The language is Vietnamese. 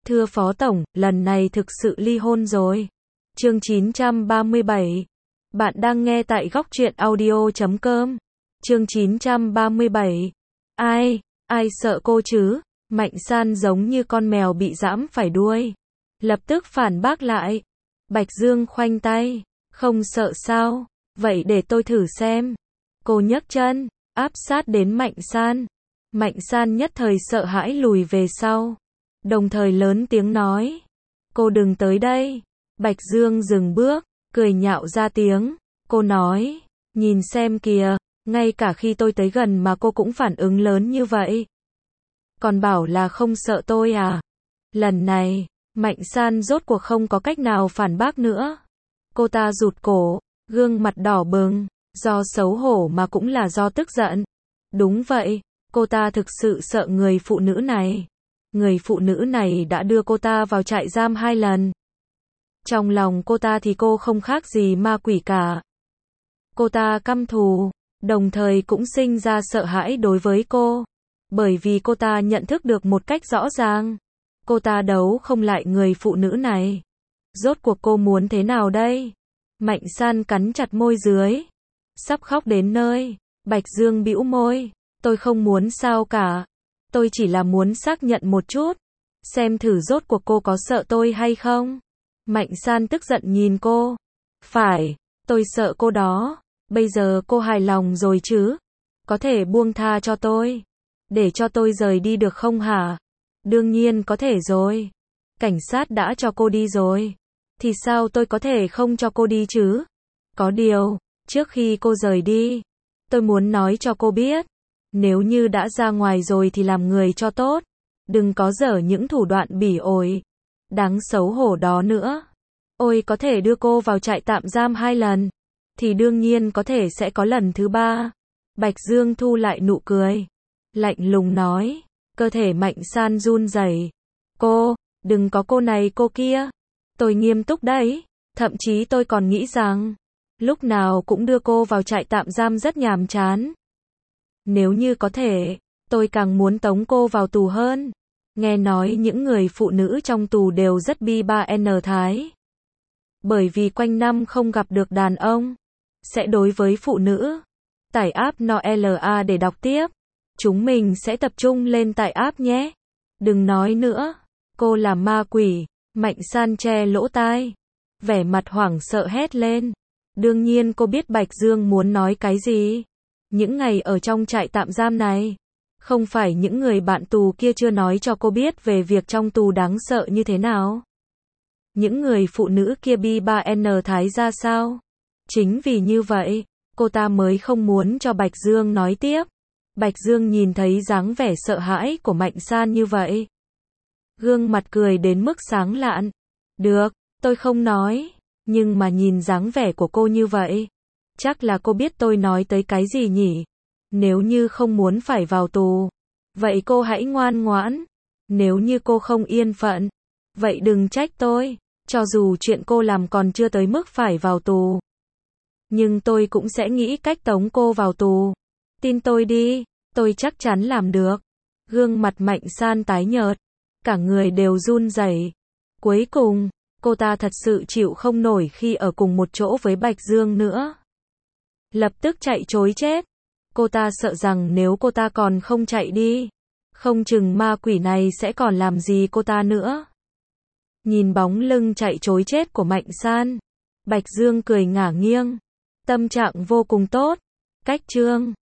Thưa Phó Tổng, lần này thực sự ly hôn rồi. Chương 937. Bạn đang nghe tại góc truyện audio.com. Chương 937. Ai sợ cô chứ? Mạnh San giống như con mèo bị giẫm phải đuôi. Lập tức phản bác lại. Bạch Dương khoanh tay. Không sợ sao? Vậy để tôi thử xem. Cô nhấc chân, áp sát đến Mạnh San. Mạnh San nhất thời sợ hãi lùi về sau. Đồng thời lớn tiếng nói. Cô đừng tới đây. Bạch Dương dừng bước, cười nhạo ra tiếng. Cô nói, nhìn xem kìa, ngay cả khi tôi tới gần mà cô cũng phản ứng lớn như vậy. Còn bảo là không sợ tôi à? Lần này, Mạnh San rốt cuộc không có cách nào phản bác nữa. Cô ta rụt cổ, gương mặt đỏ bừng, do xấu hổ mà cũng là do tức giận. Đúng vậy, cô ta thực sự sợ người phụ nữ này. Người phụ nữ này đã đưa cô ta vào trại giam 2 lần. Trong lòng cô ta thì cô không khác gì ma quỷ cả. Cô ta căm thù, đồng thời cũng sinh ra sợ hãi đối với cô. Bởi vì cô ta nhận thức được một cách rõ ràng. Cô ta đấu không lại người phụ nữ này. Rốt cuộc cô muốn thế nào đây? Mạnh San cắn chặt môi dưới. Sắp khóc đến nơi. Bạch Dương bĩu môi. Tôi không muốn sao cả. Tôi chỉ là muốn xác nhận một chút. Xem thử rốt cuộc cô có sợ tôi hay không? Mạnh San tức giận nhìn cô. Phải, tôi sợ cô đó. Bây giờ cô hài lòng rồi chứ? Có thể buông tha cho tôi. Để cho tôi rời đi được không hả? Đương nhiên có thể rồi. Cảnh sát đã cho cô đi rồi. Thì sao tôi có thể không cho cô đi chứ? Có điều, trước khi cô rời đi, tôi muốn nói cho cô biết. Nếu như đã ra ngoài rồi thì làm người cho tốt. Đừng có dở những thủ đoạn bỉ ổi. Đáng xấu hổ đó nữa. Ôi có thể đưa cô vào trại tạm giam 2 lần. Thì đương nhiên có thể sẽ có lần thứ 3. Bạch Dương thu lại nụ cười. Lạnh lùng nói. Cơ thể Mạnh San run rẩy. Cô, đừng có cô này cô kia. Tôi nghiêm túc đấy. Thậm chí tôi còn nghĩ rằng, lúc nào cũng đưa cô vào trại tạm giam rất nhàm chán. Nếu như có thể, tôi càng muốn tống cô vào tù hơn. Nghe nói những người phụ nữ trong tù đều rất bi ba n thái. Bởi vì quanh năm không gặp được đàn ông. Sẽ đối với phụ nữ. Tải app NOLA để đọc tiếp. Chúng mình sẽ tập trung lên tải app nhé. Đừng nói nữa. Cô là ma quỷ. Mạnh San che lỗ tai. Vẻ mặt hoảng sợ hét lên. Đương nhiên cô biết Bạch Dương muốn nói cái gì. Những ngày ở trong trại tạm giam này. Không phải những người bạn tù kia chưa nói cho cô biết về việc trong tù đáng sợ như thế nào. Những người phụ nữ kia bi ba n thái ra sao. Chính vì như vậy, cô ta mới không muốn cho Bạch Dương nói tiếp. Bạch Dương nhìn thấy dáng vẻ sợ hãi của Mạnh San như vậy. Gương mặt cười đến mức sáng lạn. Được, tôi không nói. Nhưng mà nhìn dáng vẻ của cô như vậy. Chắc là cô biết tôi nói tới cái gì nhỉ? Nếu như không muốn phải vào tù. Vậy cô hãy ngoan ngoãn. Nếu như cô không yên phận. Vậy đừng trách tôi. Cho dù chuyện cô làm còn chưa tới mức phải vào tù. Nhưng tôi cũng sẽ nghĩ cách tống cô vào tù. Tin tôi đi. Tôi chắc chắn làm được. Gương mặt Mạnh San tái nhợt. Cả người đều run rẩy. Cuối cùng, cô ta thật sự chịu không nổi khi ở cùng một chỗ với Bạch Dương nữa. Lập tức chạy trối chết. Cô ta sợ rằng nếu cô ta còn không chạy đi, không chừng ma quỷ này sẽ còn làm gì cô ta nữa. Nhìn bóng lưng chạy trối chết của Mạnh San, Bạch Dương cười ngả nghiêng. Tâm trạng vô cùng tốt. Cách chương